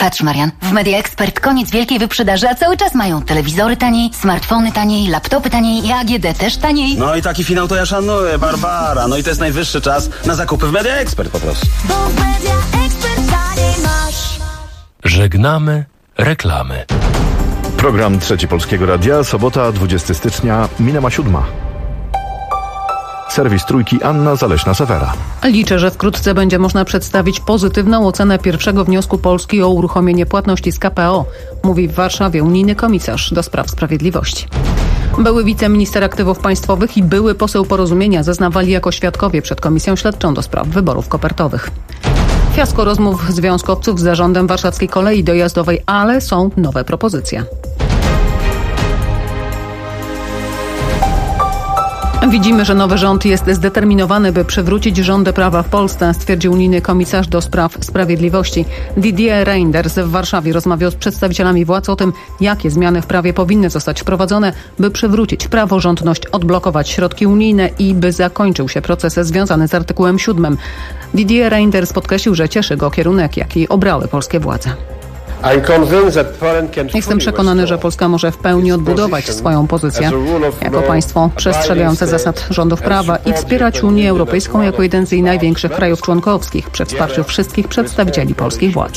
Patrz, Marian, w Media Expert koniec wielkiej wyprzedaży, a cały czas mają telewizory taniej, smartfony taniej, laptopy taniej i AGD też taniej. No i taki finał to ja szanuję, Barbara. No i to jest najwyższy czas na zakupy w Media Expert po prostu. Bo w Media Expert taniej masz. Żegnamy reklamy. Program Trzeci Polskiego Radia, sobota 20 stycznia, minęła 7. Serwis Trójki, Anna Zaleśna-Sewera. Liczę, że wkrótce będzie można przedstawić pozytywną ocenę pierwszego wniosku Polski o uruchomienie płatności z KPO, mówi w Warszawie unijny komisarz do spraw sprawiedliwości. Były wiceminister aktywów państwowych i były poseł Porozumienia zeznawali jako świadkowie przed Komisją Śledczą do spraw wyborów kopertowych. Fiasko rozmów związkowców z zarządem Warszawskiej Kolei Dojazdowej, ale są nowe propozycje. Widzimy, że nowy rząd jest zdeterminowany, by przywrócić rządy prawa w Polsce, stwierdził unijny komisarz do spraw sprawiedliwości. Didier Reynders w Warszawie rozmawiał z przedstawicielami władz o tym, jakie zmiany w prawie powinny zostać wprowadzone, by przywrócić praworządność, odblokować środki unijne i by zakończył się proces związany z artykułem 7. Didier Reynders podkreślił, że cieszy go kierunek, jaki obrały polskie władze. Jestem przekonany, że Polska może w pełni odbudować swoją pozycję jako państwo przestrzegające zasad rządów prawa i wspierać Unię Europejską jako jeden z jej największych krajów członkowskich przy wsparciu wszystkich przedstawicieli polskich władz.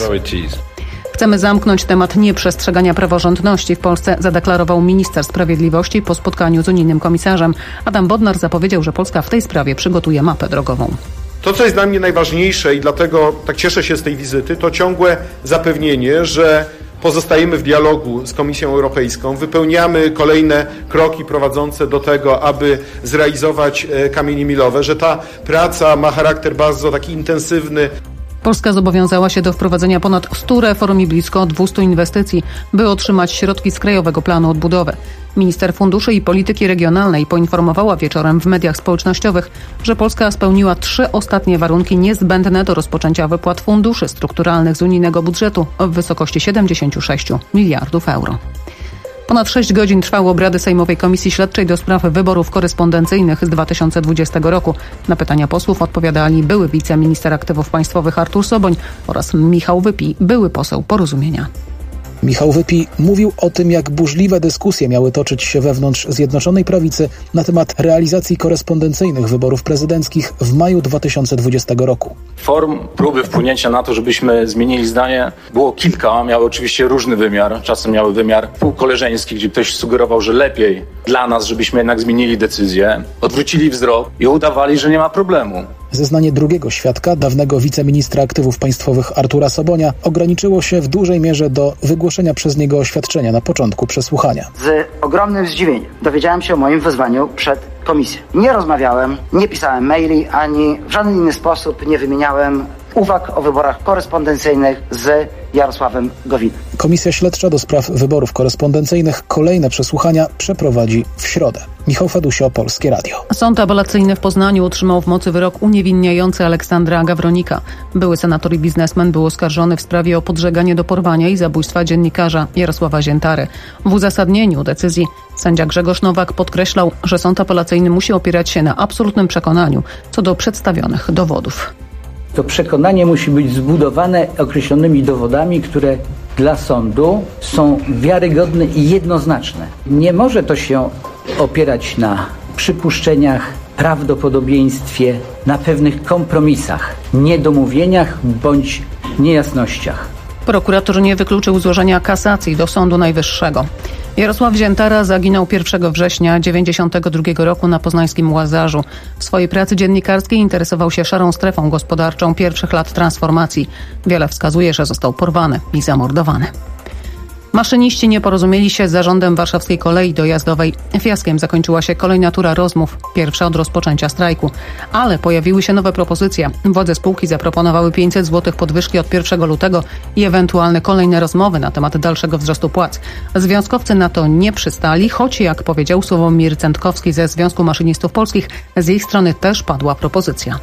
Chcemy zamknąć temat nieprzestrzegania praworządności w Polsce, zadeklarował minister sprawiedliwości po spotkaniu z unijnym komisarzem. Adam Bodnar zapowiedział, że Polska w tej sprawie przygotuje mapę drogową. To, co jest dla mnie najważniejsze i dlatego tak cieszę się z tej wizyty, to ciągłe zapewnienie, że pozostajemy w dialogu z Komisją Europejską, wypełniamy kolejne kroki prowadzące do tego, aby zrealizować kamienie milowe, że ta praca ma charakter bardzo taki intensywny. Polska zobowiązała się do wprowadzenia ponad 100 reform i blisko 200 inwestycji, by otrzymać środki z Krajowego Planu Odbudowy. Minister Funduszy i Polityki Regionalnej poinformowała wieczorem w mediach społecznościowych, że Polska spełniła 3 ostatnie warunki niezbędne do rozpoczęcia wypłat funduszy strukturalnych z unijnego budżetu w wysokości 76 miliardów euro. Ponad 6 godzin trwały obrady Sejmowej Komisji Śledczej do spraw wyborów korespondencyjnych z 2020 roku. Na pytania posłów odpowiadali były wiceminister aktywów państwowych Artur Soboń oraz Michał Wypij, były poseł Porozumienia. Michał Wypij mówił o tym, jak burzliwe dyskusje miały toczyć się wewnątrz Zjednoczonej Prawicy na temat realizacji korespondencyjnych wyborów prezydenckich w maju 2020 roku. Form próby wpłynięcia na to, żebyśmy zmienili zdanie, było kilka, miały oczywiście różny wymiar. Czasem miały wymiar półkoleżeński, gdzie ktoś sugerował, że lepiej dla nas, żebyśmy jednak zmienili decyzję, odwrócili wzrok i udawali, że nie ma problemu. Zeznanie drugiego świadka, dawnego wiceministra aktywów państwowych Artura Sobonia, ograniczyło się w dużej mierze do wygłoszenia przez niego oświadczenia na początku przesłuchania. Z ogromnym zdziwieniem dowiedziałem się o moim wezwaniu przed komisją. Nie rozmawiałem, nie pisałem maili, ani w żaden inny sposób nie wymieniałem uwag o wyborach korespondencyjnych z Jarosławem Gowinem. Komisja Śledcza do spraw wyborów korespondencyjnych kolejne przesłuchania przeprowadzi w środę. Michał Fedusio, Polskie Radio. Sąd apelacyjny w Poznaniu utrzymał w mocy wyrok uniewinniający Aleksandra Gawronika. Były senator i biznesmen był oskarżony w sprawie o podżeganie do porwania i zabójstwa dziennikarza Jarosława Ziętary. W uzasadnieniu decyzji sędzia Grzegorz Nowak podkreślał, że sąd apelacyjny musi opierać się na absolutnym przekonaniu co do przedstawionych dowodów. To przekonanie musi być zbudowane określonymi dowodami, które dla sądu są wiarygodne i jednoznaczne. Nie może to się opierać na przypuszczeniach, prawdopodobieństwie, na pewnych kompromisach, niedomówieniach bądź niejasnościach. Prokurator nie wykluczył złożenia kasacji do Sądu Najwyższego. Jarosław Ziętara zaginął 1 września 1992 roku na poznańskim Łazarzu. W swojej pracy dziennikarskiej interesował się szarą strefą gospodarczą pierwszych lat transformacji. Wiele wskazuje, że został porwany i zamordowany. Maszyniści nie porozumieli się z zarządem Warszawskiej Kolei Dojazdowej. Fiaskiem zakończyła się kolejna tura rozmów, pierwsza od rozpoczęcia strajku. Ale pojawiły się nowe propozycje. Władze spółki zaproponowały 500 zł podwyżki od 1 lutego i ewentualne kolejne rozmowy na temat dalszego wzrostu płac. Związkowcy na to nie przystali, choć jak powiedział Sławomir Cętkowski ze Związku Maszynistów Polskich, z ich strony też padła propozycja.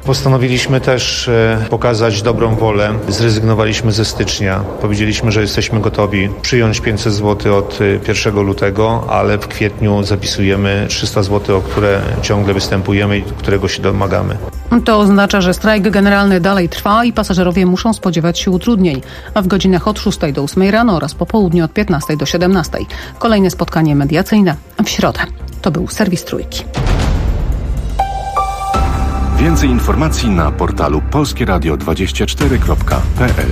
Postanowiliśmy też pokazać dobrą wolę. Zrezygnowaliśmy ze stycznia. Powiedzieliśmy, że jesteśmy gotowi przyjąć 500 zł od 1 lutego, ale w kwietniu zapisujemy 300 zł, o które ciągle występujemy i którego się domagamy. To oznacza, że strajk generalny dalej trwa i pasażerowie muszą spodziewać się utrudnień, a w godzinach od 6 do 8 rano oraz po południu od 15 do 17. Kolejne spotkanie mediacyjne w środę. To był serwis Trójki. Więcej informacji na portalu polskieradio24.pl.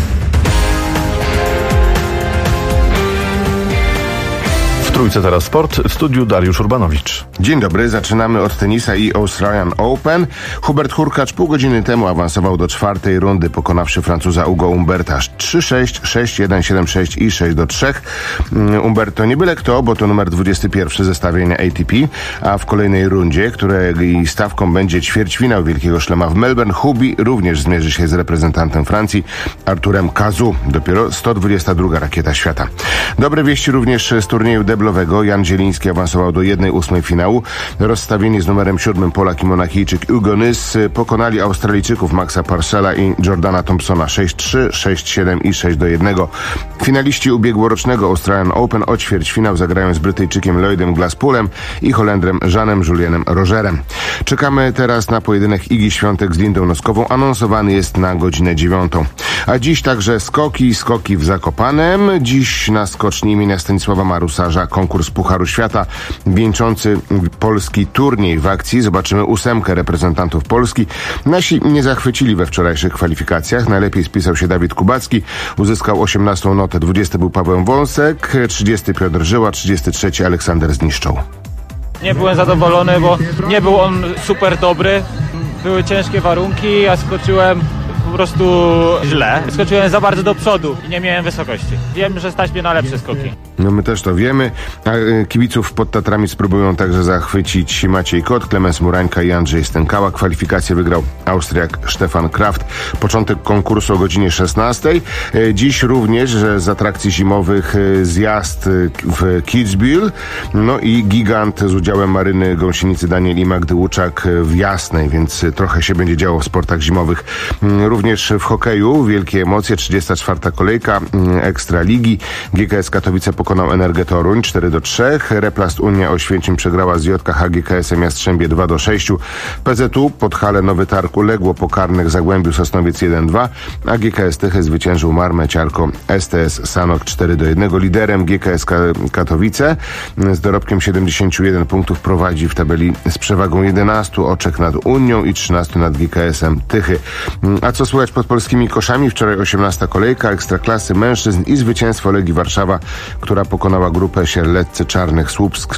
W Trójce teraz sport, w studiu Dariusz Urbanowicz. Dzień dobry, zaczynamy od tenisa i Australian Open. Hubert Hurkacz pół godziny temu awansował do 4. rundy, pokonawszy Francuza Ugo Humberta 3-6, 6-1, 7-6 i 6-3. Humberto nie byle kto, bo to numer 21 zestawienia ATP, a w kolejnej rundzie, której stawką będzie ćwierćfinał Wielkiego Szlema w Melbourne, Hubi również zmierzy się z reprezentantem Francji Arturem Cazaux. Dopiero 122 rakieta świata. Dobre wieści również z turnieju deblowego. Jan Zieliński awansował do 1/8 finału. Rozstawieni z numerem 7 Polak i Monachijczyk Hugo Nys pokonali Australijczyków Maxa Parcella i Jordana Thompsona 6-3, 6-7 i 6-1. Finaliści ubiegłorocznego Australian Open o ćwierćfinał zagrają z Brytyjczykiem Lloydem Glasspoolem i Holendrem Jeanem Julienem Rogerem. Czekamy teraz na pojedynek Igi Świątek z Lindą Noskową. Anonsowany jest na godzinę 9. A dziś także skoki w Zakopanem. Dziś na skoczni imienia Stanisława Marusarza konkurs Pucharu Świata wieńczący polski turniej w akcji. Zobaczymy 8 reprezentantów Polski. Nasi nie zachwycili we wczorajszych kwalifikacjach. Najlepiej spisał się Dawid Kubacki. Uzyskał 18 notę. 20 był Paweł Wąsek, 30 Piotr Żyła, 33 Aleksander Zniszczał. Nie byłem zadowolony, bo nie był on super dobry. Były ciężkie warunki, a skoczyłem po prostu źle. Skoczyłem za bardzo do przodu i nie miałem wysokości. Wiem, że stać mnie na lepsze skoki. No my też to wiemy. A kibiców pod Tatrami spróbują także zachwycić Maciej Kot, Klemens Murańka i Andrzej Stękała. Kwalifikację wygrał Austriak Stefan Kraft. Początek konkursu o godzinie 16. Dziś również z atrakcji zimowych zjazd w Kitzbühel. No i gigant z udziałem Maryny Gąsienicy, Daniel i Magdy Łuczak w Jasnej, więc trochę się będzie działo w sportach zimowych. Również w hokeju wielkie emocje. 34. kolejka Ekstraligi. GKS Katowice pokonał Energę Toruń 4-3. Replast Unia Oświęcim przegrała z JKH GKS-em Jastrzębie 2-6. PZU Podhale Nowy Targ uległo po karnych Zagłębiu Sosnowiec 1-2, a GKS Tychy zwyciężył Marmę Ciarko STS Sanok 4-1. Liderem GKS Katowice z dorobkiem 71 punktów prowadzi w tabeli z przewagą 11 oczek nad Unią i 13 nad GKS-em Tychy. A co słychać pod polskimi koszami? Wczoraj 18. kolejka Ekstraklasy mężczyzn i zwycięstwo Legii Warszawa, która pokonała grupę Sierleccy Czarnych Słupsk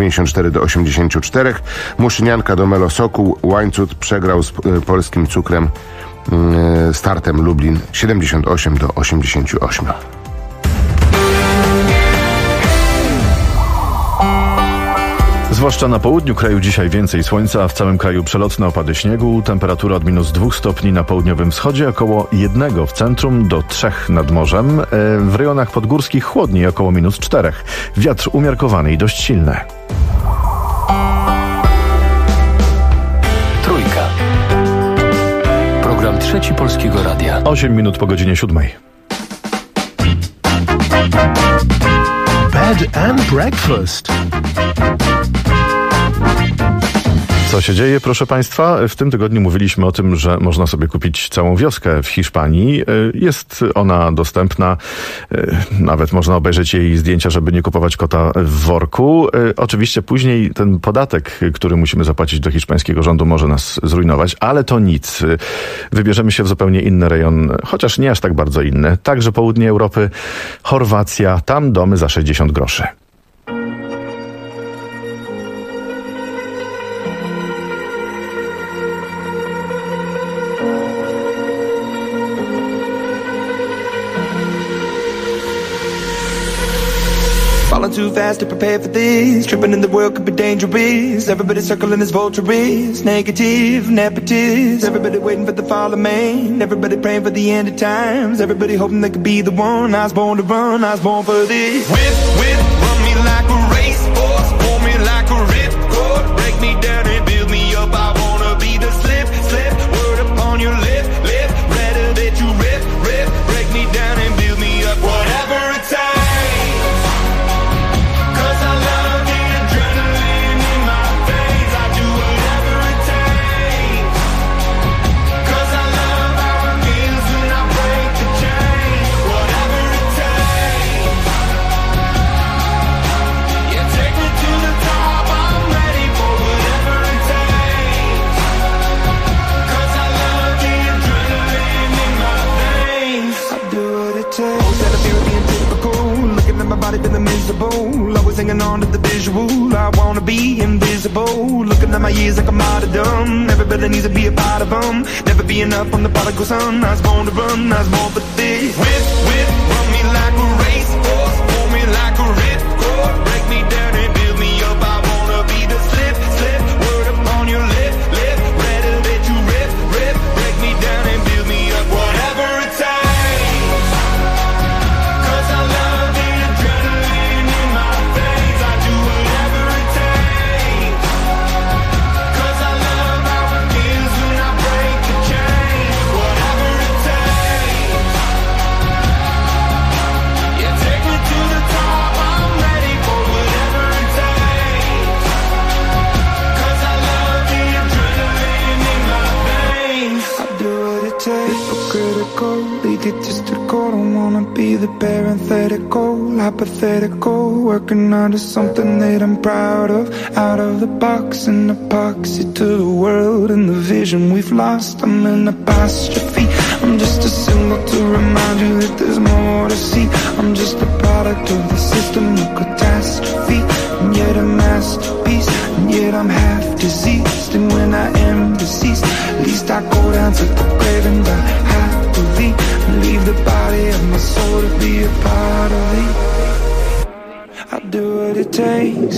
94-84. Muszynianka do Melo Sokół. Łańcut przegrał z polskim Cukrem Startem Lublin 78-88. Zwłaszcza na południu kraju dzisiaj więcej słońca, a w całym kraju przelotne opady śniegu. Temperatura od -2 stopni na południowym wschodzie, około 1 w centrum do 3 nad morzem. W rejonach podgórskich chłodniej, około -4. Wiatr umiarkowany i dość silny. Trójka. Program Trzeci Polskiego Radia. 8 minut po godzinie 7. Bed and breakfast. Co się dzieje, proszę Państwa? W tym tygodniu mówiliśmy o tym, że można sobie kupić całą wioskę w Hiszpanii. Jest ona dostępna, nawet można obejrzeć jej zdjęcia, żeby nie kupować kota w worku. Oczywiście później ten podatek, który musimy zapłacić do hiszpańskiego rządu, może nas zrujnować, ale to nic. Wybierzemy się w zupełnie inny rejon, chociaż nie aż tak bardzo inny. Także południe Europy, Chorwacja, tam domy za 60 groszy. Falling too fast to prepare for this. Tripping in the world could be dangerous. Everybody circling as vultures. Negative, nepotist. Everybody waiting for the fall of man. Everybody praying for the end of times. Everybody hoping they could be the one. I was born to run, I was born for this. Whip, run me like a racehorse. Pull me like a ripcord. Break me down and build me up. I wanna be the slip. what it takes. Instead of fear of being typical, looking at my body feeling miserable, always hanging on to the visual. I wanna be invisible, looking at my years like a martyrdom. Everybody needs to be a part of them. Never be enough from the prodigal son. I was born to run, I was born for this. Whip, whip, run me like a racehorse, pull me like a ripcord, break me down and build me up. I wanna be the slip, slip, word upon your lip, lip, better that you rip, rip, break me down and build me up. Whatever it takes, 'cause I love the adrenaline in my veins. I do whatever it takes, 'cause I love how it feels when I break the chains. Whatever it takes, yeah, take me to the top. I'm ready for whatever it takes, 'cause I love the adrenaline in my veins. I do what it takes. Critical, egotistical. Don't wanna be the parenthetical, hypothetical, working under something that I'm proud of. Out of the box, an epoxy to the world and the vision we've lost. I'm an apostrophe. I'm just a symbol to remind you that there's more to see. I'm just a product of the system of catastrophe, and yet a masterpiece, and yet I'm half diseased. And when I am deceased, at least I go down to the grave and die happily, and leave the body of my soul to be a part of it. I do what it takes.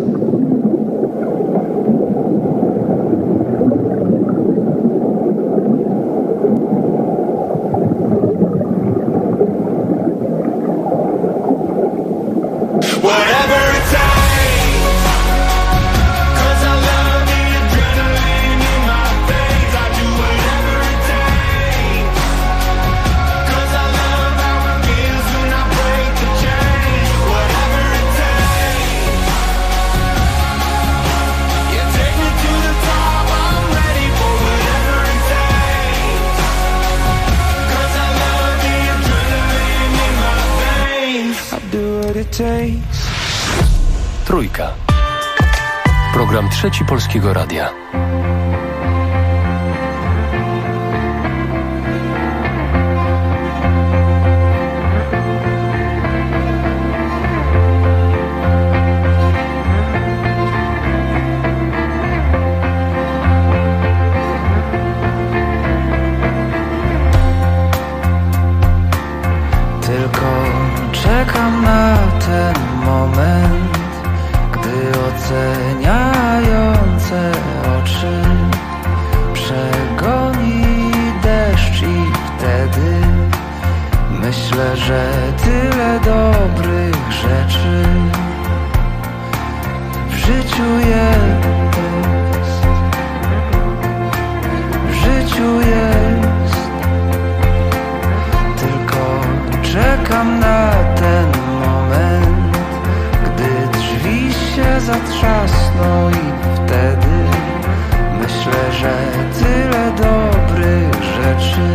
Whatever it takes, 'cause I love the adrenaline in my veins. I do whatever it takes, 'cause I love how it feels when I break the chains. Whatever it takes, yeah, take me to the top. I'm ready for whatever it takes, 'cause I love the adrenaline in my veins. I do what it takes. Trójka. Program Trzeci Polskiego Radia. Tylko czekam na ten moment, gdy oceniające oczy przegoni deszcz i wtedy myślę, że tyle dobrych rzeczy w życiu jest. W życiu jest. Tylko czekam na ten moment, gdy drzwi się zatrzasną i wtedy myślę, że tyle dobrych rzeczy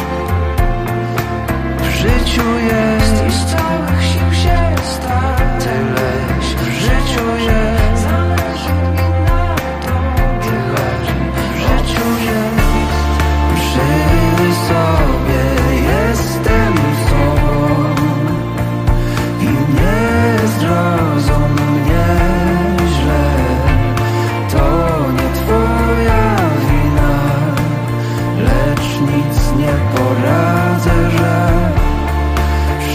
w życiu jest. I z całych sił się stać, tyleś w życiu jest. Zależy mi na to, tyleś w życiu jest. Żyję sobie, jestem sobą i nie zrozum mnie źle. To nie twoja wina, lecz nic nie poradzę, że w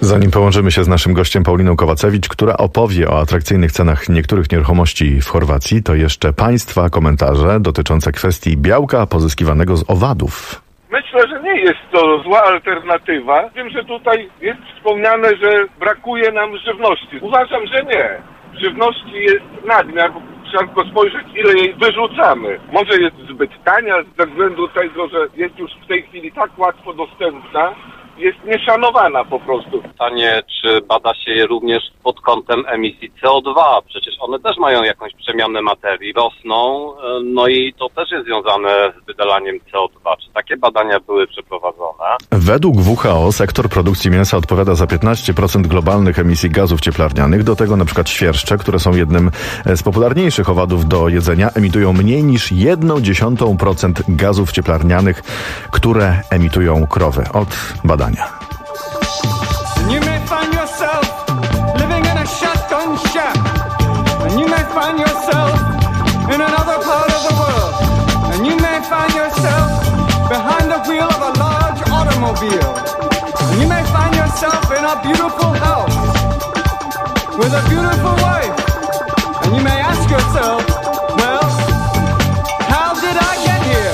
Zanim połączymy się z naszym gościem Pauliną Kowacewicz, która opowie o atrakcyjnych cenach niektórych nieruchomości w Chorwacji, to jeszcze Państwa komentarze dotyczące kwestii białka pozyskiwanego z owadów. Myślę, że nie jest to zła alternatywa. Wiem, że tutaj jest wspomniane, że brakuje nam żywności. Uważam, że nie. Żywności jest nadmiar. Trzeba tylko spojrzeć, ile jej wyrzucamy. Może jest zbyt tania ze względu tego, że jest już w tej chwili tak łatwo dostępna, jest nieszanowana po prostu. Pytanie, czy bada się je również pod kątem emisji CO2? Przecież one też mają jakąś przemianę materii, rosną, no i to też jest związane z wydalaniem CO2. Czy takie badania były przeprowadzone? Według WHO sektor produkcji mięsa odpowiada za 15% globalnych emisji gazów cieplarnianych. Do tego na przykład świerszcze, które są jednym z popularniejszych owadów do jedzenia, emitują mniej niż 0,1% gazów cieplarnianych, które emitują krowy. Od badania. You may find yourself living in a shotgun shack, and you may find yourself in another part of the world, and you may find yourself behind the wheel of a large automobile, and you may find yourself in a beautiful house with a beautiful wife, and you may ask yourself, well, how did I get here?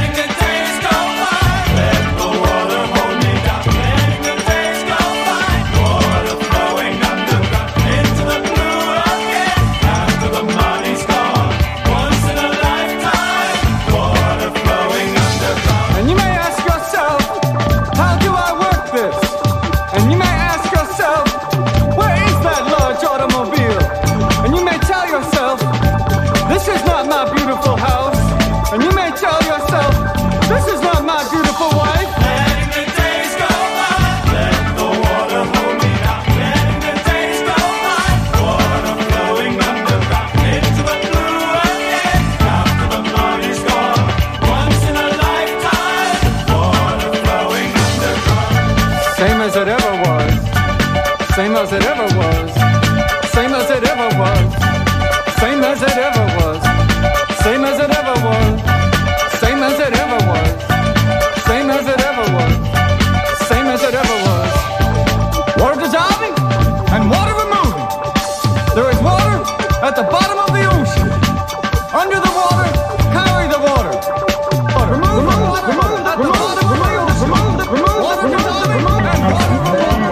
Same as it ever was. Same as it ever was. Same as it ever was. Same as it ever was. Same as it ever was. Same as it ever was. Same as it ever was. Water dissolving and water removing. There is water at the bottom of the ocean. Under the water, carry the water. Remove the water. Remove the water. Remove the water dissolving and water removing.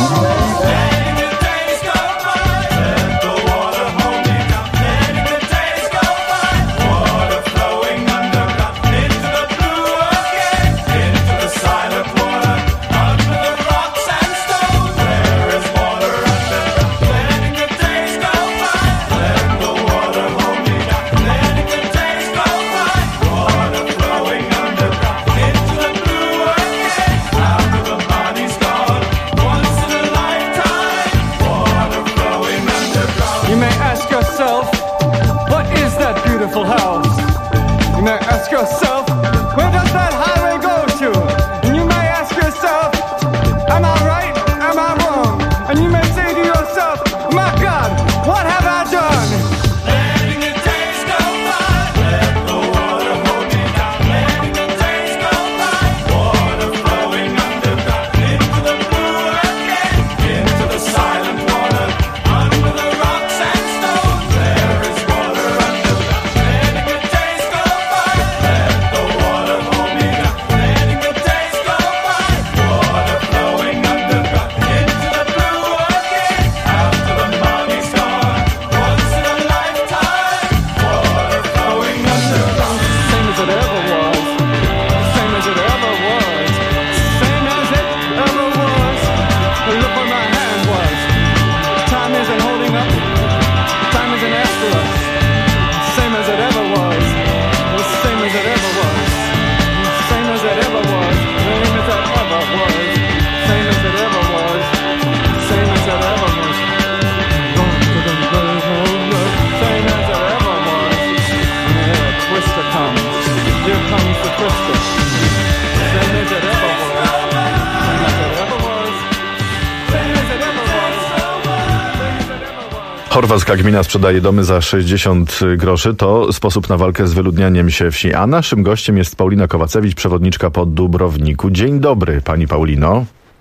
Chorwacka gmina sprzedaje domy za 60 groszy. To sposób na walkę z wyludnianiem się wsi. A naszym gościem jest Paulina Kowacewicz, przewodniczka po Dubrowniku. Dzień dobry, pani Paulino.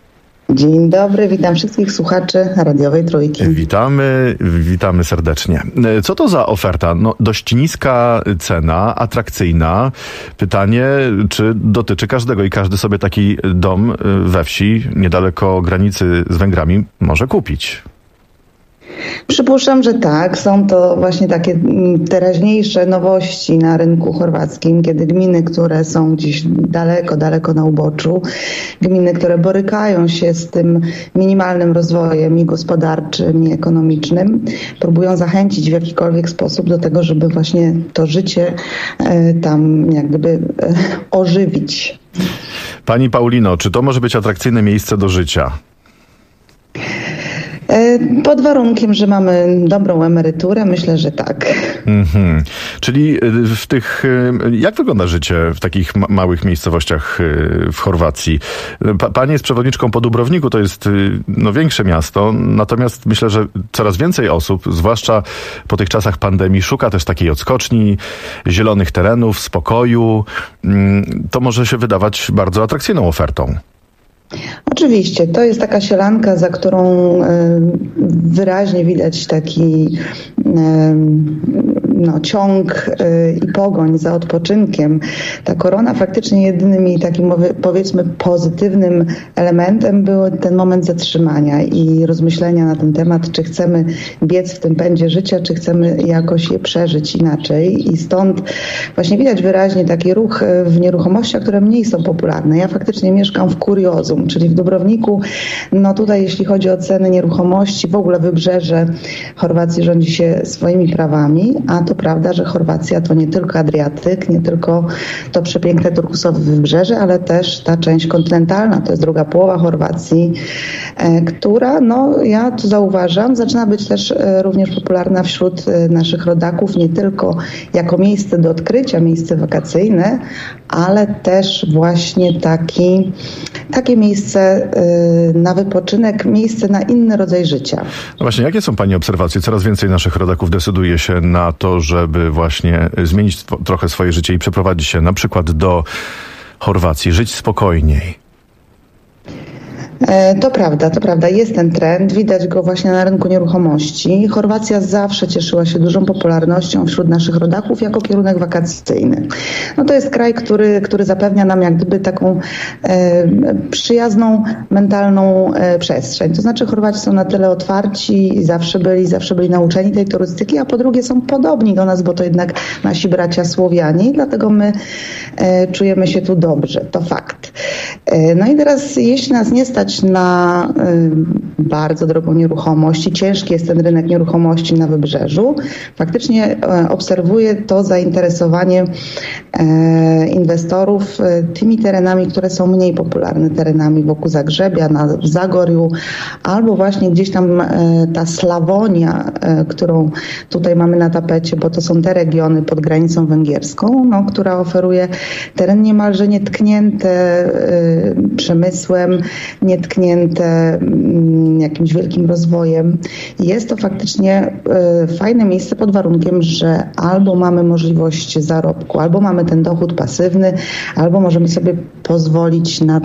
Dzień dobry, witam wszystkich słuchaczy radiowej Trójki. Witamy serdecznie. Co to za oferta? No, dość niska cena, atrakcyjna. Pytanie, czy dotyczy każdego i każdy sobie taki dom we wsi, niedaleko granicy z Węgrami, może kupić? Przypuszczam, że tak. Są to właśnie takie teraźniejsze nowości na rynku chorwackim, kiedy gminy, które są gdzieś daleko na uboczu, gminy, które borykają się z tym minimalnym rozwojem i gospodarczym, i ekonomicznym, próbują zachęcić w jakikolwiek sposób do tego, żeby właśnie to życie tam jak gdyby ożywić. Pani Paulino, czy to może być atrakcyjne miejsce do życia? Pod warunkiem, że mamy dobrą emeryturę, myślę, że tak. Czyli jak wygląda życie w takich małych miejscowościach w Chorwacji? Pani jest przewodniczką po Dubrowniku, to jest większe miasto, natomiast myślę, że coraz więcej osób, zwłaszcza po tych czasach pandemii, szuka też takiej odskoczni, zielonych terenów, spokoju. To może się wydawać bardzo atrakcyjną ofertą. Oczywiście, to jest taka sielanka, za którą wyraźnie widać taki ciąg i pogoń za odpoczynkiem. Ta korona faktycznie jedynym jej takim, powiedzmy, pozytywnym elementem był ten moment zatrzymania i rozmyślenia na ten temat, czy chcemy biec w tym pędzie życia, czy chcemy jakoś je przeżyć inaczej. I stąd właśnie widać wyraźnie taki ruch w nieruchomościach, które mniej są popularne. Ja faktycznie mieszkam w Kuriozum, czyli w Dubrowniku. No tutaj jeśli chodzi o ceny nieruchomości, w ogóle wybrzeże Chorwacji rządzi się swoimi prawami, a to prawda, że Chorwacja to nie tylko Adriatyk, nie tylko to przepiękne turkusowe wybrzeże, ale też ta część kontynentalna, to jest druga połowa Chorwacji, która, ja tu zauważam, zaczyna być też również popularna wśród naszych rodaków, nie tylko jako miejsce do odkrycia, miejsce wakacyjne, ale też właśnie takie miejsce na wypoczynek, miejsce na inny rodzaj życia. No właśnie, jakie są Pani obserwacje? Coraz więcej naszych rodaków decyduje się na to, żeby właśnie zmienić trochę swoje życie i przeprowadzić się na przykład do Chorwacji, żyć spokojniej. To prawda, jest ten trend, widać go właśnie na rynku nieruchomości. Chorwacja zawsze cieszyła się dużą popularnością wśród naszych rodaków jako kierunek wakacyjny. No to jest kraj, który zapewnia nam jak gdyby taką przyjazną, mentalną przestrzeń. To znaczy Chorwaci są na tyle otwarci i zawsze byli nauczeni tej turystyki, a po drugie są podobni do nas, bo to jednak nasi bracia Słowianie i dlatego my czujemy się tu dobrze, to fakt. No i teraz jeśli nas nie stać na bardzo drogą nieruchomość i ciężki jest ten rynek nieruchomości na wybrzeżu, faktycznie obserwuję to zainteresowanie inwestorów tymi terenami, które są mniej popularne, terenami wokół Zagrzebia, w Zagorju, albo właśnie gdzieś tam ta Slawonia, którą tutaj mamy na tapecie, bo to są te regiony pod granicą węgierską, która oferuje teren niemalże nietknięte przemysłem, nietknięte jakimś wielkim rozwojem. Jest to faktycznie fajne miejsce pod warunkiem, że albo mamy możliwość zarobku, albo mamy ten dochód pasywny, albo możemy sobie pozwolić na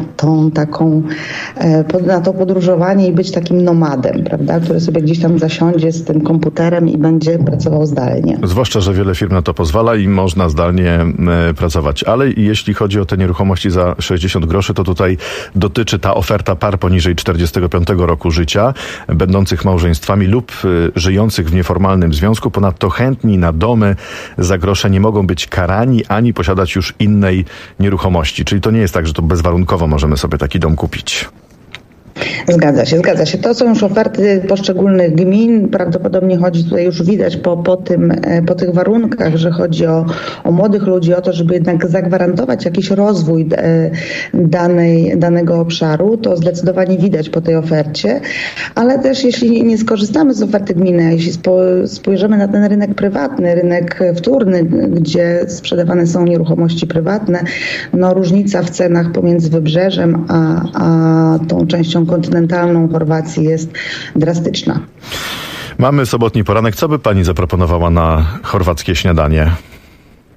to podróżowanie i być takim nomadem, prawda, który sobie gdzieś tam zasiądzie z tym komputerem i będzie pracował zdalnie. Zwłaszcza, że wiele firm na to pozwala i można zdalnie pracować. Ale jeśli chodzi o te nieruchomości za 60 groszy, to tutaj dotyczy ta oferta par poniżej 45 roku życia, będących małżeństwami lub żyjących w nieformalnym związku. Ponadto chętni na domy za grosze nie mogą być karani ani posiadać już innej nieruchomości. Czyli to nie jest tak, że to bezwarunkowo możemy sobie taki dom kupić. Zgadza się. To są już oferty poszczególnych gmin. Prawdopodobnie chodzi tutaj, już widać po tych warunkach, że chodzi o młodych ludzi, o to, żeby jednak zagwarantować jakiś rozwój danego obszaru. To zdecydowanie widać po tej ofercie. Ale też jeśli nie skorzystamy z oferty gminy, a jeśli spojrzymy na ten rynek prywatny, rynek wtórny, gdzie sprzedawane są nieruchomości prywatne, różnica w cenach pomiędzy wybrzeżem a tą częścią kontynentalną Chorwacji jest drastyczna. Mamy sobotni poranek. Co by pani zaproponowała na chorwackie śniadanie?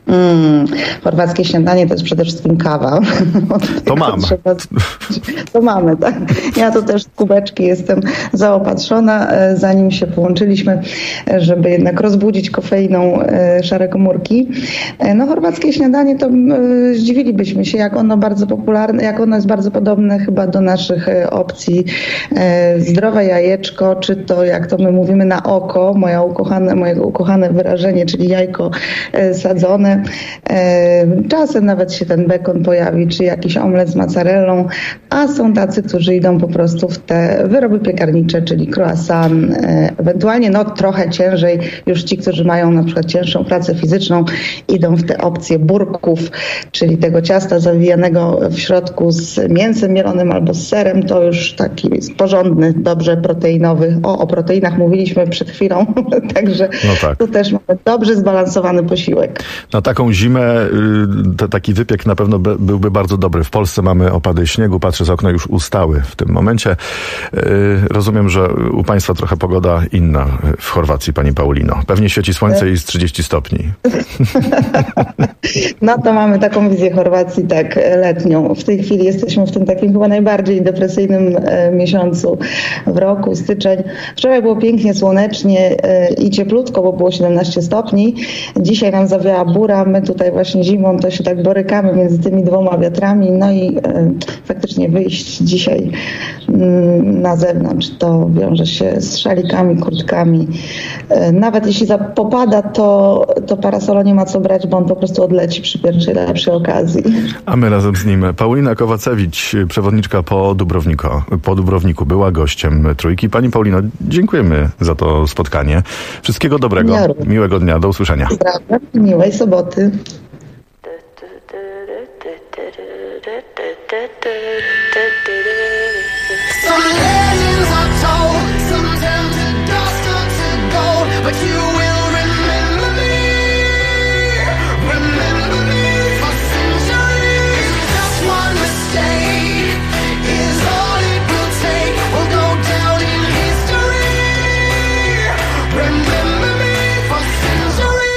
Chorwackie śniadanie to jest przede wszystkim kawa. To mam. To mamy, tak. Ja tu też z kubeczki jestem zaopatrzona, zanim się połączyliśmy, żeby jednak rozbudzić kofeiną szare komórki. No chorwackie śniadanie to zdziwilibyśmy się, jak ono bardzo popularne, jak ono jest bardzo podobne chyba do naszych opcji. Zdrowe jajeczko, czy to jak to my mówimy na oko, moje ukochane wyrażenie, czyli jajko sadzone. Czasem nawet się ten bekon pojawi, czy jakiś omlet z mozzarellą, a są tacy, którzy idą po prostu w te wyroby piekarnicze, czyli croissant, ewentualnie trochę ciężej, już ci, którzy mają na przykład cięższą pracę fizyczną, idą w te opcje burków, czyli tego ciasta zawijanego w środku z mięsem mielonym albo z serem, to już taki porządny, dobrze proteinowy. O proteinach mówiliśmy przed chwilą, także tu też mamy dobrze zbalansowany posiłek. Na taką zimę taki wypiek na pewno byłby bardzo dobry. W Polsce mamy opady śniegu, patrzę z okna, już ustały w tym momencie. Rozumiem, że u Państwa trochę pogoda inna w Chorwacji, Pani Paulino. Pewnie świeci słońce i jest 30 stopni. No to mamy taką wizję Chorwacji, tak, letnią. W tej chwili jesteśmy w tym takim chyba najbardziej depresyjnym miesiącu w roku, styczeń. Wczoraj było pięknie, słonecznie i cieplutko, bo było 17 stopni. Dzisiaj nam zawiała bura. My tutaj właśnie zimą to się tak borykamy między tymi dwoma wiatrami. No i faktycznie wyjść dzisiaj na zewnątrz to wiąże się z szalikami, kurtkami. Nawet jeśli popada, to parasola nie ma co brać, bo on po prostu odleci przy pierwszej lepszej okazji. A my razem z nim. Paulina Kowacewicz, przewodniczka po Dubrowniku, była gościem Trójki. Pani Paulino, dziękujemy za to spotkanie. Wszystkiego dobrego, miłego dnia, do usłyszenia. Pozdrawiam, miłej soboty. Some legends are told, some turn to dust or to gold, but you will remember me for centuries. Just one mistake is all it will take. We'll go down in history. Remember me for centuries.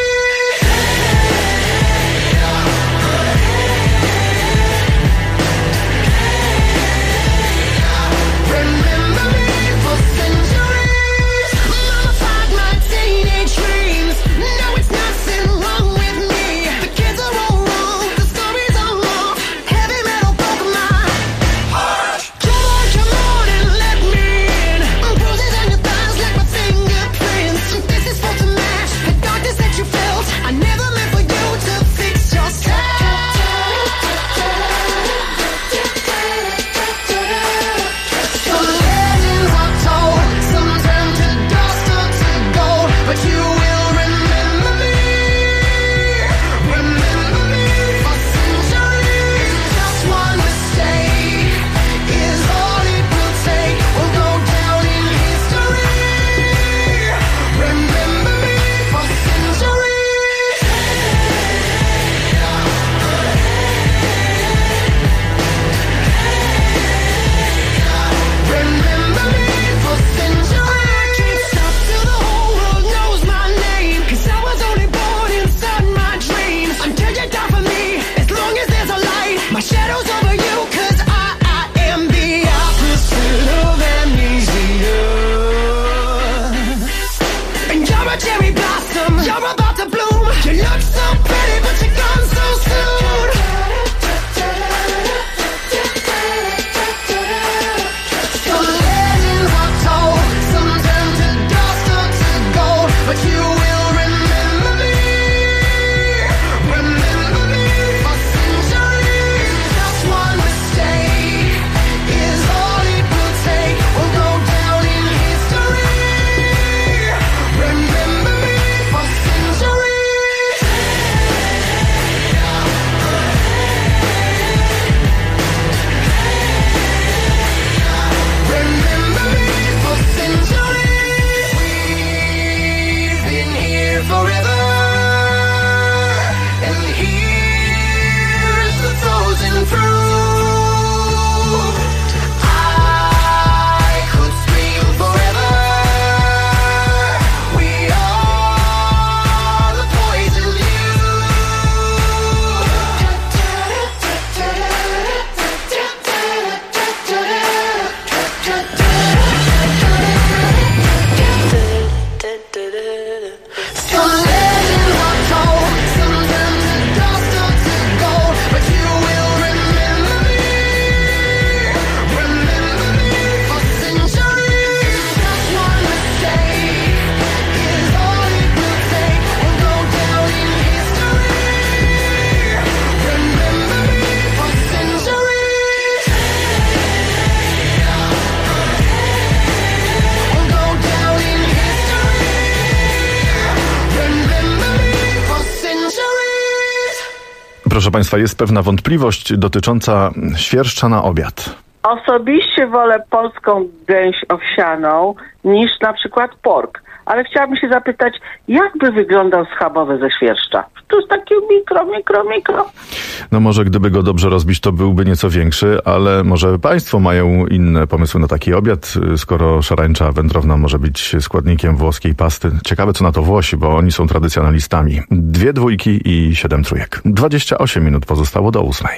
Proszę Państwa, jest pewna wątpliwość dotycząca świerszcza na obiad. Osobiście wolę polską gęś owsianą niż na przykład pork. Ale chciałabym się zapytać, jak by wyglądał schabowy ze świerszcza? To jest takie mikro. No może gdyby go dobrze rozbić, to byłby nieco większy, ale może Państwo mają inne pomysły na taki obiad, skoro szarańcza wędrowna może być składnikiem włoskiej pasty. Ciekawe, co na to Włosi, bo oni są tradycjonalistami. 2 dwójki i 7 trójek. 28 minut pozostało do 8.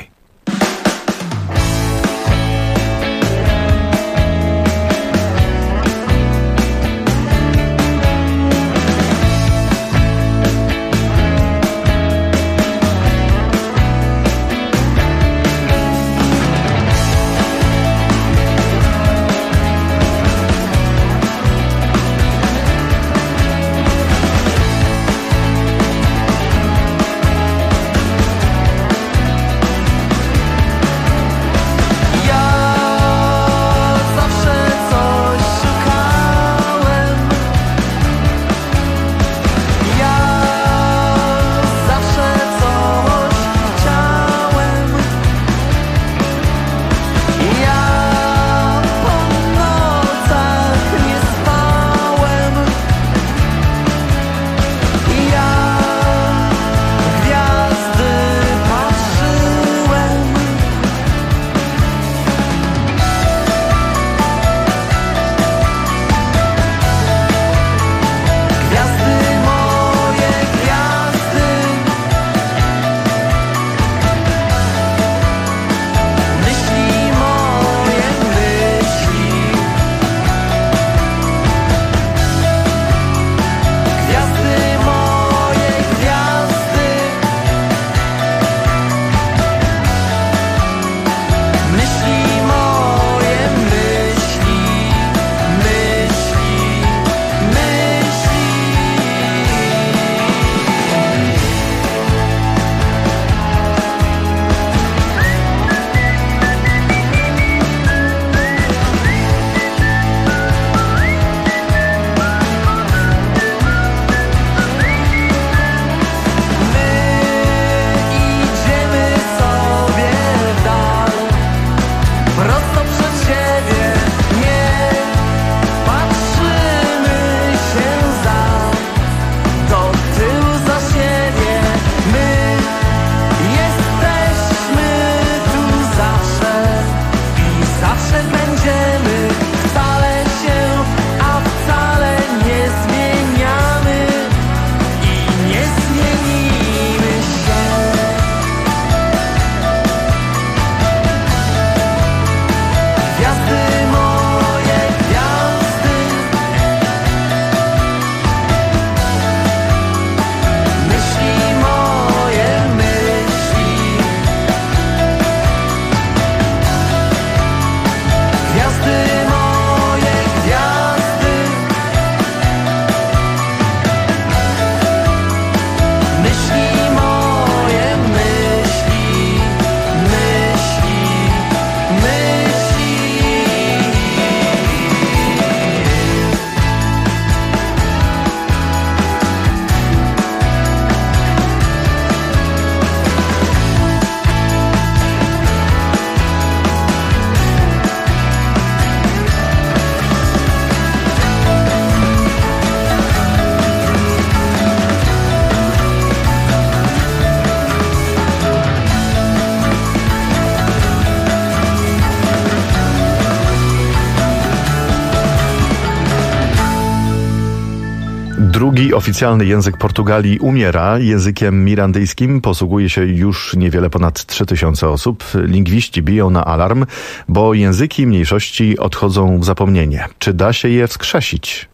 Drugi oficjalny język Portugalii umiera. Językiem mirandyjskim posługuje się już niewiele ponad 3000 osób. Lingwiści biją na alarm, bo języki mniejszości odchodzą w zapomnienie. Czy da się je wskrzesić?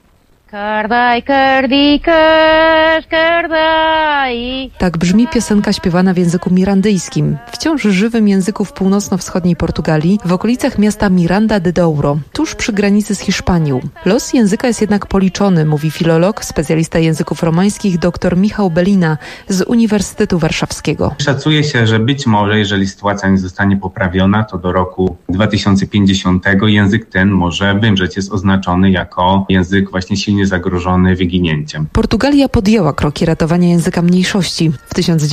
Tak brzmi piosenka śpiewana w języku mirandyjskim, wciąż żywym języku w północno-wschodniej Portugalii, w okolicach miasta Miranda de Douro, tuż przy granicy z Hiszpanią. Los języka jest jednak policzony, mówi filolog, specjalista języków romańskich dr Michał Belina z Uniwersytetu Warszawskiego. Szacuje się, że być może, jeżeli sytuacja nie zostanie poprawiona, to do roku 2050 język ten może wymrzeć. Jest oznaczony jako język właśnie silnie potencjalnie zagrożony wyginięciem. Portugalia podjęła kroki ratowania języka mniejszości. W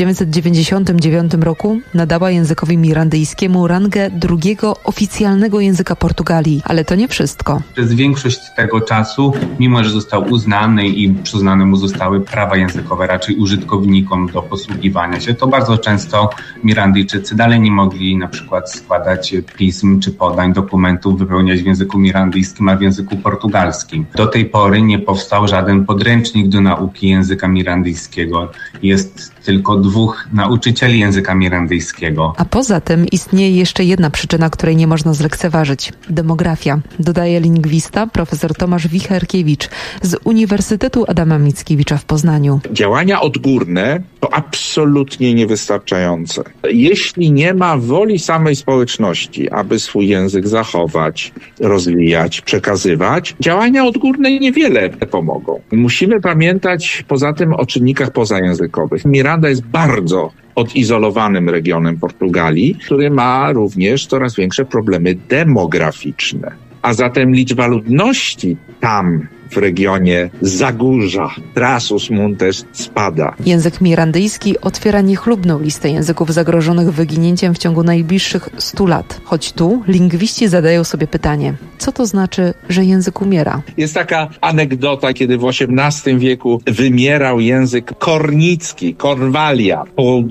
1999 roku nadała językowi mirandyjskiemu rangę drugiego oficjalnego języka Portugalii. Ale to nie wszystko. Przez większość tego czasu, mimo że został uznany i przyznane mu zostały prawa językowe raczej użytkownikom do posługiwania się, to bardzo często Mirandyjczycy dalej nie mogli na przykład składać pism czy podań, dokumentów wypełniać w języku mirandyjskim, a w języku portugalskim. Do tej pory nie powstał żaden podręcznik do nauki języka mirandyjskiego. Jest tylko 2 nauczycieli języka mirandyjskiego. A poza tym istnieje jeszcze jedna przyczyna, której nie można zlekceważyć. Demografia, dodaje lingwista profesor Tomasz Wicherkiewicz z Uniwersytetu Adama Mickiewicza w Poznaniu. Działania odgórne to absolutnie niewystarczające. Jeśli nie ma woli samej społeczności, aby swój język zachować, rozwijać, przekazywać, działania odgórne niewiele pomogą. Musimy pamiętać poza tym o czynnikach pozajęzykowych. Miranda jest bardzo odizolowanym regionem Portugalii, który ma również coraz większe problemy demograficzne. A zatem liczba ludności tam w regionie Zagórza, Trás-os-Montes spada. Język mirandyjski otwiera niechlubną listę języków zagrożonych wyginięciem w ciągu najbliższych 100 lat. Choć tu lingwiści zadają sobie pytanie, co to znaczy, że język umiera? Jest taka anegdota, kiedy w XVIII wieku wymierał język kornicki, Cornwalia,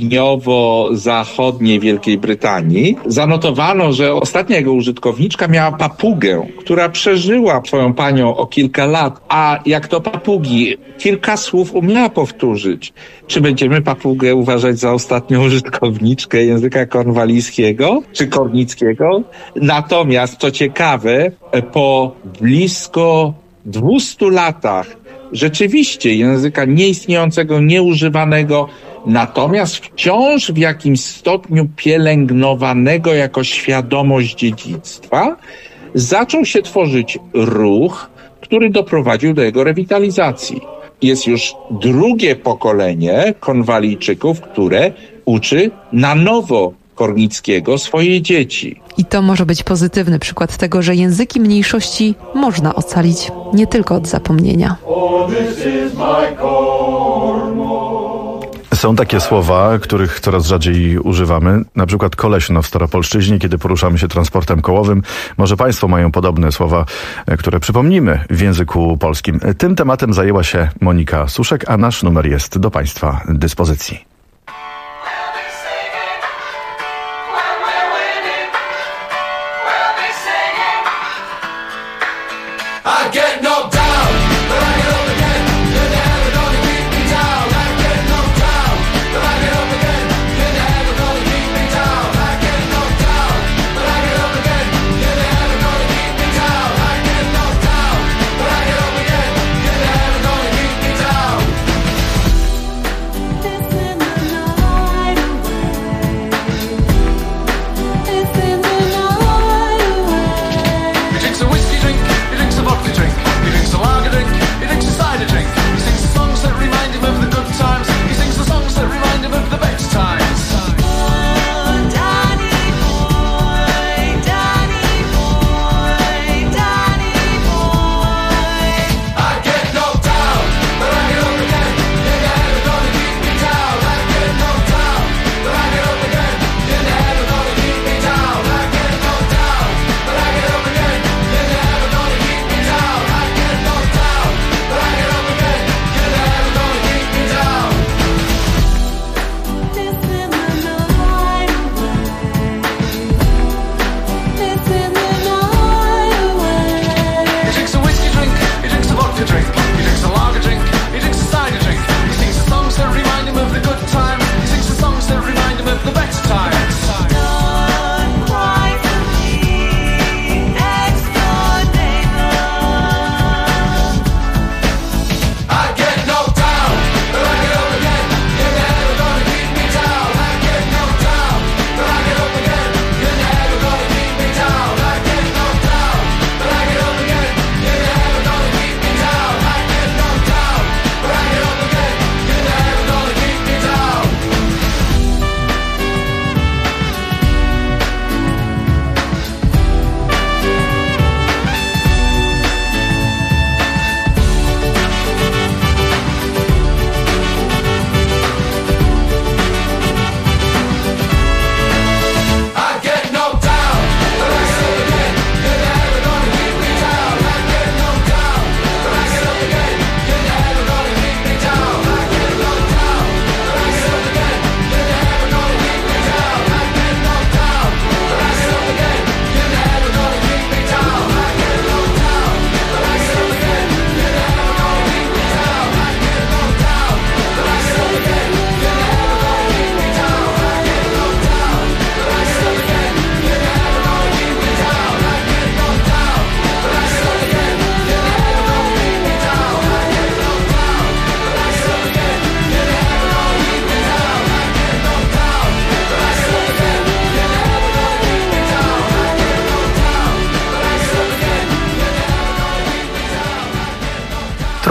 południowo-zachodniej Wielkiej Brytanii. Zanotowano, że ostatnia jego użytkowniczka miała papugę, która przeżyła swoją panią o kilka lat, a jak to papugi, kilka słów umiała powtórzyć. Czy będziemy papugę uważać za ostatnią użytkowniczkę języka kornwalijskiego czy kornickiego? Natomiast, co ciekawe, po blisko 200 latach rzeczywiście języka nieistniejącego, nieużywanego, natomiast wciąż w jakimś stopniu pielęgnowanego jako świadomość dziedzictwa, zaczął się tworzyć ruch, który doprowadził do jego rewitalizacji. Jest już drugie pokolenie Kornwalijczyków, które uczy na nowo kornickiego swoje dzieci. I to może być pozytywny przykład tego, że języki mniejszości można ocalić nie tylko od zapomnienia. Są takie słowa, których coraz rzadziej używamy, na przykład koleśno w Staropolszczyźnie, kiedy poruszamy się transportem kołowym. Może Państwo mają podobne słowa, które przypomnimy w języku polskim. Tym tematem zajęła się Monika Suszek, a nasz numer jest do Państwa dyspozycji.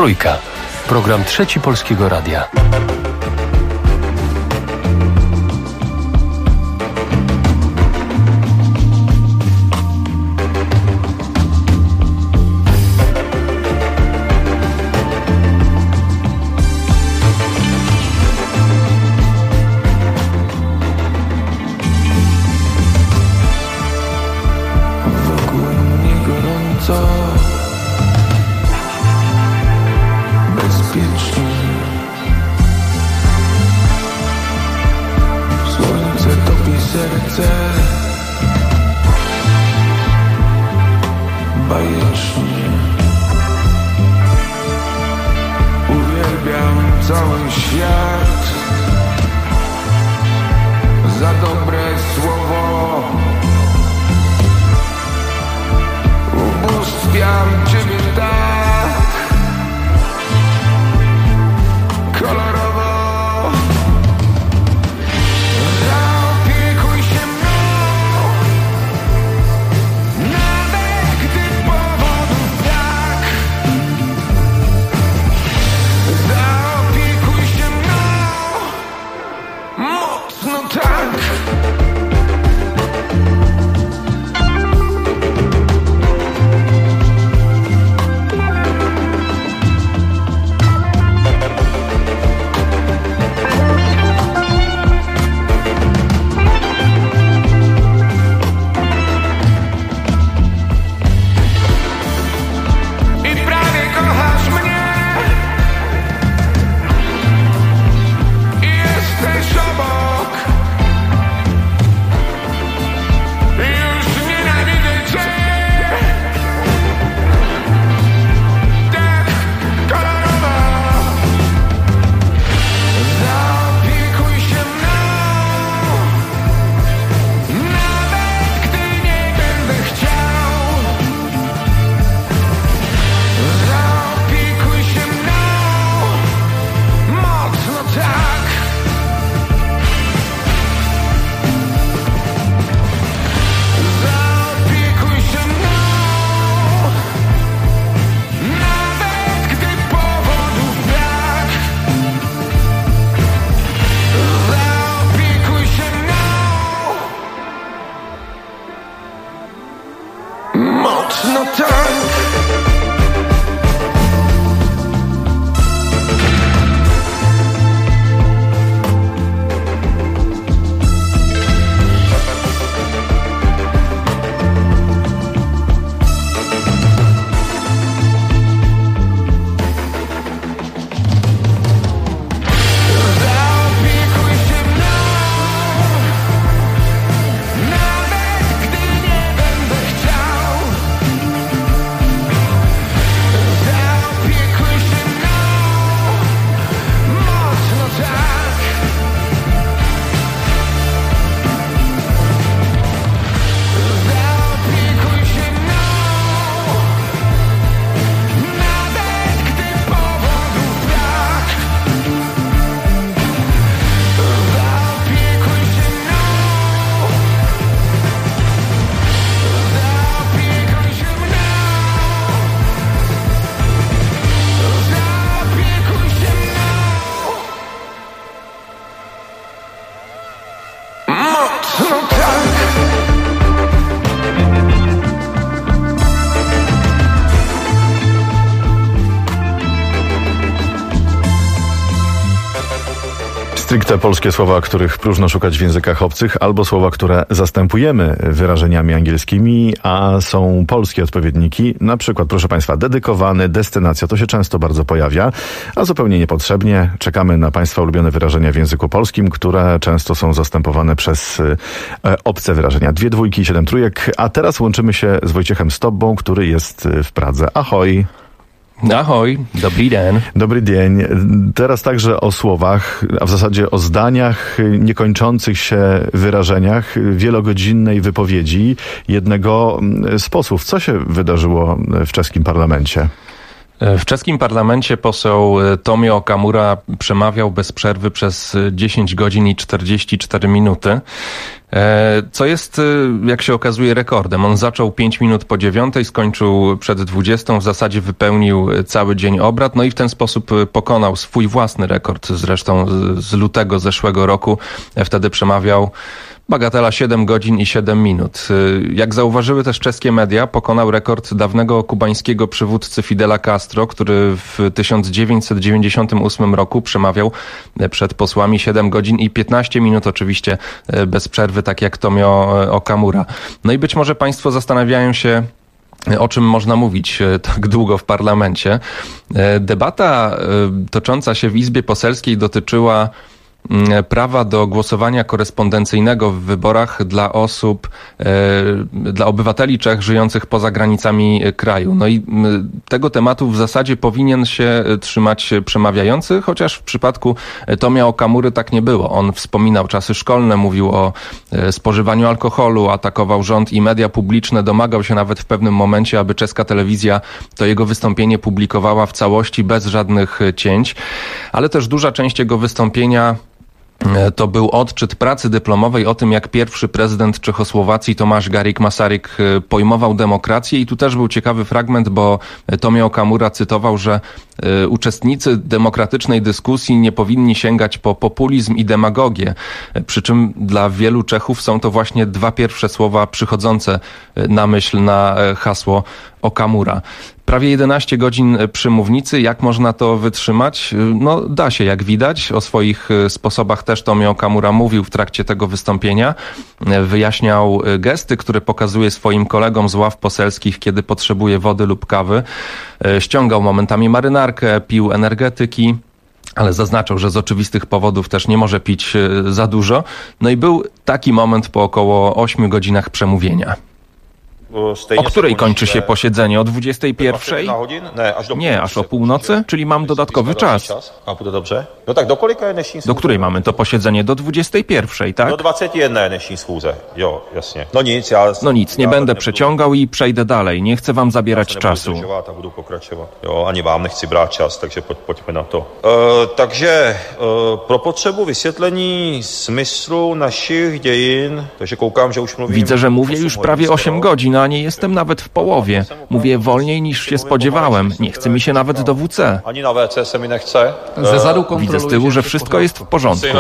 Trójka. Program Trzeci Polskiego Radia. Stricte polskie słowa, których próżno szukać w językach obcych, albo słowa, które zastępujemy wyrażeniami angielskimi, a są polskie odpowiedniki. Na przykład, proszę Państwa, dedykowany, destynacja, to się często bardzo pojawia, a zupełnie niepotrzebnie. Czekamy na Państwa ulubione wyrażenia w języku polskim, które często są zastępowane przez obce wyrażenia. 2 dwójki, 7 trójek. A teraz łączymy się z Wojciechem Stobbą, który jest w Pradze. Ahoj! Ahoj, dobry dzień. Dobry dzień. Teraz także o słowach, a w zasadzie o zdaniach, niekończących się wyrażeniach, wielogodzinnej wypowiedzi jednego z posłów. Co się wydarzyło w czeskim parlamencie? W czeskim parlamencie poseł Tomio Okamura przemawiał bez przerwy przez 10 godzin i 44 minuty. Co jest, jak się okazuje, rekordem. On zaczął 5 minut po 9, skończył przed 20, w zasadzie wypełnił cały dzień obrad, no i w ten sposób pokonał swój własny rekord, zresztą z lutego zeszłego roku. Wtedy przemawiał bagatela 7 godzin i 7 minut. Jak zauważyły też czeskie media, pokonał rekord dawnego kubańskiego przywódcy Fidela Castro, który w 1998 roku przemawiał przed posłami 7 godzin i 15 minut, oczywiście bez przerwy, tak jak Tomio Okamura. No i być może państwo zastanawiają się, o czym można mówić tak długo w parlamencie. Debata tocząca się w Izbie Poselskiej dotyczyła prawa do głosowania korespondencyjnego w wyborach dla osób, dla obywateli Czech żyjących poza granicami kraju. No i tego tematu w zasadzie powinien się trzymać przemawiający, chociaż w przypadku Tomia Okamury tak nie było. On wspominał czasy szkolne, mówił o spożywaniu alkoholu, atakował rząd i media publiczne, domagał się nawet w pewnym momencie, aby czeska telewizja to jego wystąpienie publikowała w całości, bez żadnych cięć, ale też duża część jego wystąpienia to był odczyt pracy dyplomowej o tym, jak pierwszy prezydent Czechosłowacji Tomáš Garrigue Masaryk pojmował demokrację i tu też był ciekawy fragment, bo Tomio Okamura cytował, że uczestnicy demokratycznej dyskusji nie powinni sięgać po populizm i demagogię, przy czym dla wielu Czechów są to właśnie dwa pierwsze słowa przychodzące na myśl na hasło Okamura. Prawie 11 godzin przy mównicy. Jak można to wytrzymać? No da się, jak widać. O swoich sposobach też Tomio Okamura mówił w trakcie tego wystąpienia. Wyjaśniał gesty, które pokazuje swoim kolegom z ław poselskich, kiedy potrzebuje wody lub kawy. Ściągał momentami marynarkę, pił energetyki, ale zaznaczał, że z oczywistych powodów też nie może pić za dużo. No i był taki moment po około 8 godzinach przemówienia. O której kończy się posiedzenie? O 21? Nie, aż o północy, czyli mam dodatkowy czas. Do której mamy to posiedzenie? Do 21, tak? Do 21 dnešní schůze, jo, jasně. No nic, nie będę przeciągał i przejdę dalej. Nie chcę wam zabierać czasu. Budu pokračovat. Jo, ani vám nechci brát čas, takže pojďme na to. Takže pro potřebu vysvětlení smyslu našich dějin, takže koukám, že už mluvím. Widzę, że mówię już prawie 8 godzin, a nie jestem nawet w połowie. Mówię wolniej niż się spodziewałem. Nie chce mi się nawet do WC. Ani na WC se mi nechce. Widzę z tyłu, że wszystko jest w porządku.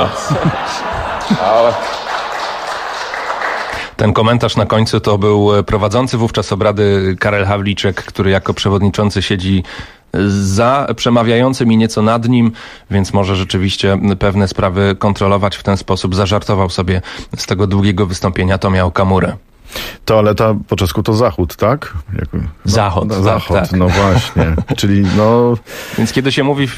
Ten komentarz na końcu to był prowadzący wówczas obrady Karel Havlíček, który jako przewodniczący siedzi za przemawiającym i nieco nad nim, więc może rzeczywiście pewne sprawy kontrolować w ten sposób. Zażartował sobie z tego długiego wystąpienia Tomia Okamury. Toaleta po czesku to zachód, tak? Zachód, tak. No właśnie. Czyli no... Więc kiedy się mówi,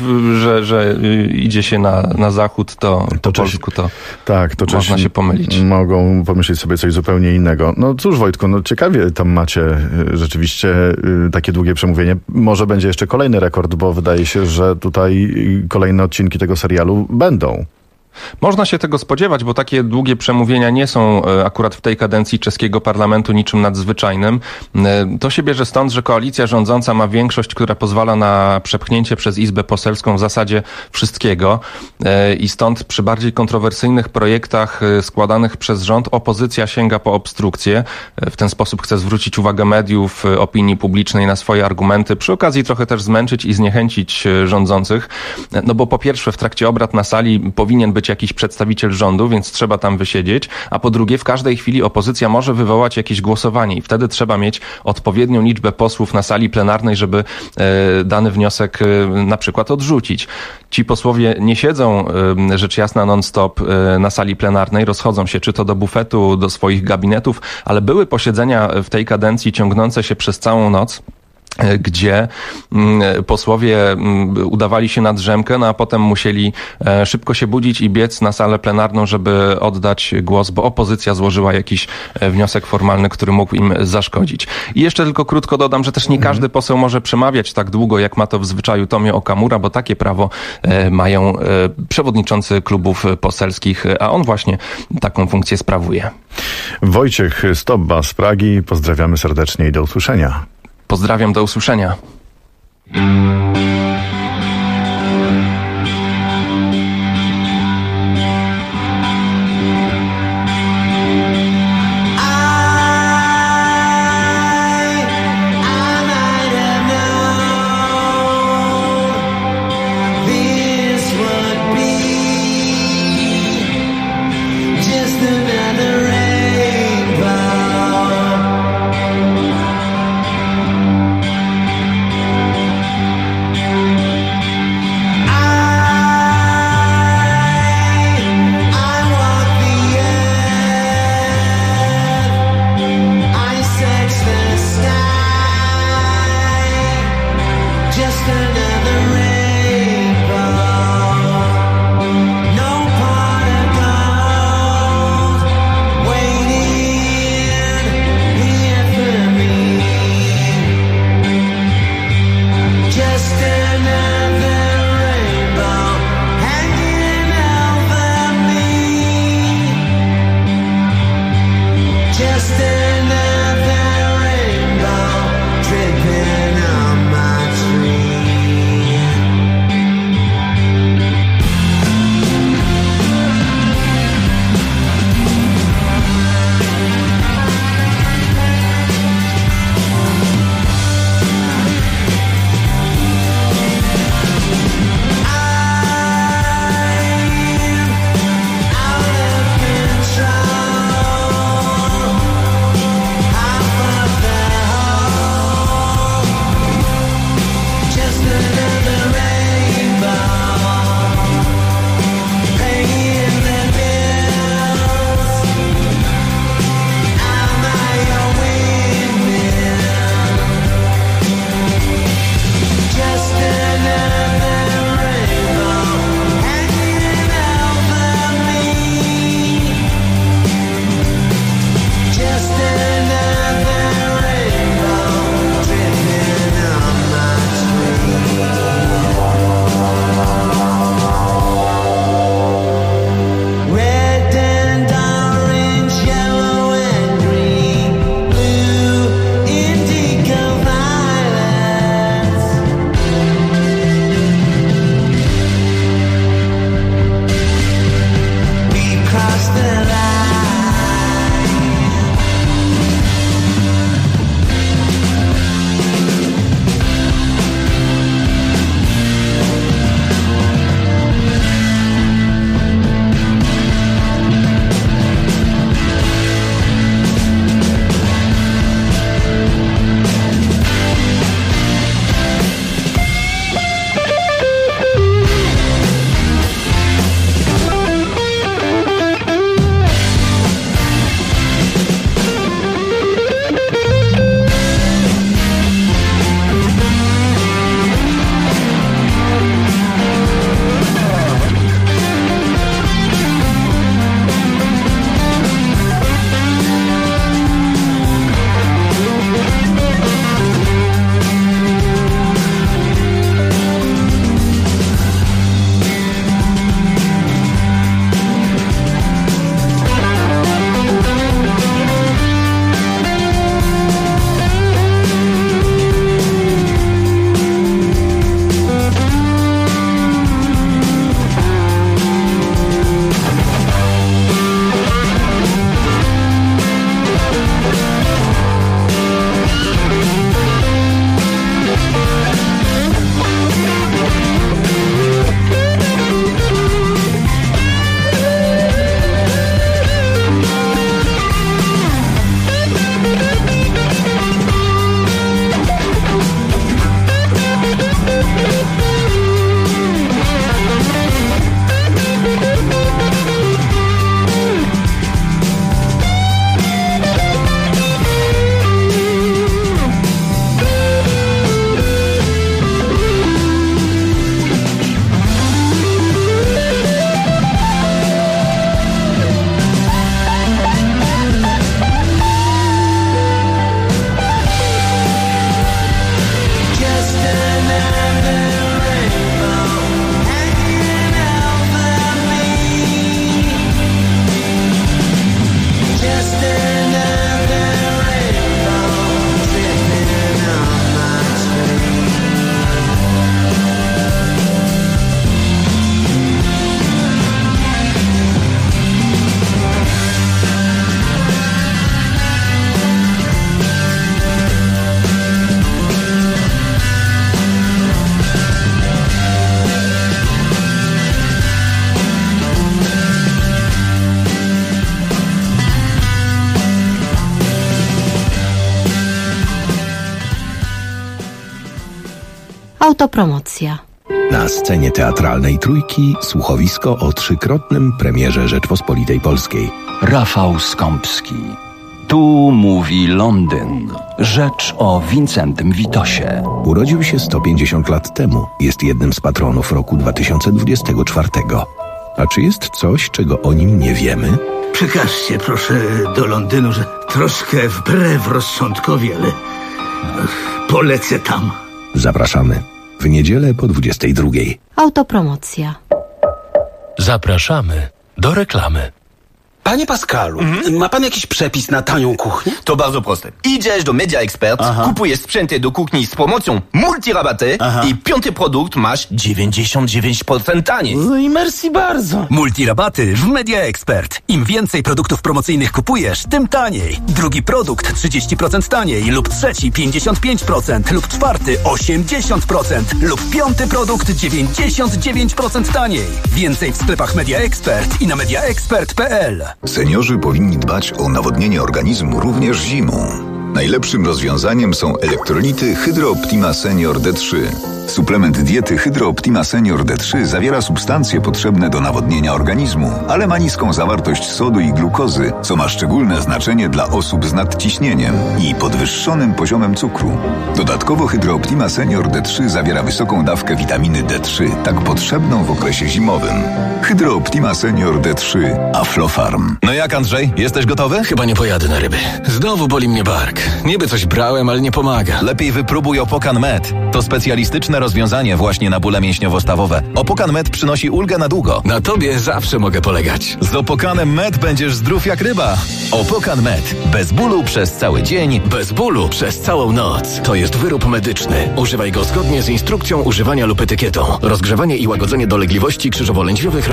że idzie się na zachód, to po polsku to można się pomylić. Mogą pomyśleć sobie coś zupełnie innego. No cóż, Wojtku, no ciekawie tam macie rzeczywiście takie długie przemówienie. Może będzie jeszcze kolejny rekord, bo wydaje się, że tutaj kolejne odcinki tego serialu będą. Można się tego spodziewać, bo takie długie przemówienia nie są akurat w tej kadencji czeskiego parlamentu niczym nadzwyczajnym. To się bierze stąd, że koalicja rządząca ma większość, która pozwala na przepchnięcie przez Izbę Poselską w zasadzie wszystkiego i stąd przy bardziej kontrowersyjnych projektach składanych przez rząd opozycja sięga po obstrukcję. W ten sposób chce zwrócić uwagę mediów, opinii publicznej na swoje argumenty, przy okazji trochę też zmęczyć i zniechęcić rządzących. No bo po pierwsze w trakcie obrad na sali powinien być jakiś przedstawiciel rządu, więc trzeba tam wysiedzieć, a po drugie w każdej chwili opozycja może wywołać jakieś głosowanie i wtedy trzeba mieć odpowiednią liczbę posłów na sali plenarnej, żeby dany wniosek na przykład odrzucić. Ci posłowie nie siedzą rzecz jasna non-stop na sali plenarnej, rozchodzą się czy to do bufetu, do swoich gabinetów, ale były posiedzenia w tej kadencji ciągnące się przez całą noc, gdzie posłowie udawali się na drzemkę, no a potem musieli szybko się budzić i biec na salę plenarną, żeby oddać głos, bo opozycja złożyła jakiś wniosek formalny, który mógł im zaszkodzić. I jeszcze tylko krótko dodam, że też nie każdy poseł może przemawiać tak długo, jak ma to w zwyczaju Tomio Okamura, bo takie prawo mają przewodniczący klubów poselskich, a on właśnie taką funkcję sprawuje. Wojciech Stobba z Pragi, pozdrawiamy serdecznie i do usłyszenia. Pozdrawiam, do usłyszenia. Autopromocja. Na scenie teatralnej Trójki słuchowisko o 3-krotnym premierze Rzeczpospolitej Polskiej. Rafał Skąpski. Tu mówi Londyn. Rzecz o Wincentym Witosie. Urodził się 150 lat temu. Jest jednym z patronów roku 2024. A czy jest coś, czego o nim nie wiemy? Przekażcie proszę do Londynu, że troszkę wbrew rozsądkowi, ale polecę tam. Zapraszamy. W niedzielę po 22. Autopromocja. Zapraszamy do reklamy. Panie Pascalu, ma pan jakiś przepis na tanią kuchnię? To bardzo proste. Idziesz do Media Expert, kupujesz sprzęty do kuchni z promocją multirabaty i 5. produkt masz 99% taniej. No i merci bardzo. Multirabaty w Media Expert. Im więcej produktów promocyjnych kupujesz, tym taniej. Drugi produkt 30% taniej lub trzeci 55% lub czwarty 80% lub 5. produkt 99% taniej. Więcej w sklepach Media Expert i na mediaexpert.pl. Seniorzy powinni dbać o nawodnienie organizmu również zimą. Najlepszym rozwiązaniem są elektrolity Hydro Optima Senior D3. Suplement diety Hydro Optima Senior D3 zawiera substancje potrzebne do nawodnienia organizmu, ale ma niską zawartość sodu i glukozy, co ma szczególne znaczenie dla osób z nadciśnieniem i podwyższonym poziomem cukru. Dodatkowo Hydro Optima Senior D3 zawiera wysoką dawkę witaminy D3, tak potrzebną w okresie zimowym. Hydro Optima Senior D3 Aflofarm. No jak, Andrzej? Jesteś gotowy? Chyba nie pojadę na ryby. Znowu boli mnie bark. Niby coś brałem, ale nie pomaga. Lepiej wypróbuj Opokan Med. To specjalistyczne rozwiązanie właśnie na bóle mięśniowo-stawowe. Opokan Med przynosi ulgę na długo. Na tobie zawsze mogę polegać. Z Opokanem Med będziesz zdrów jak ryba. Opokan Med. Bez bólu przez cały dzień. Bez bólu przez całą noc. To jest wyrób medyczny. Używaj go zgodnie z instrukcją używania lub etykietą. Rozgrzewanie i łagodzenie dolegliwości krzyżowo-lędźwiowych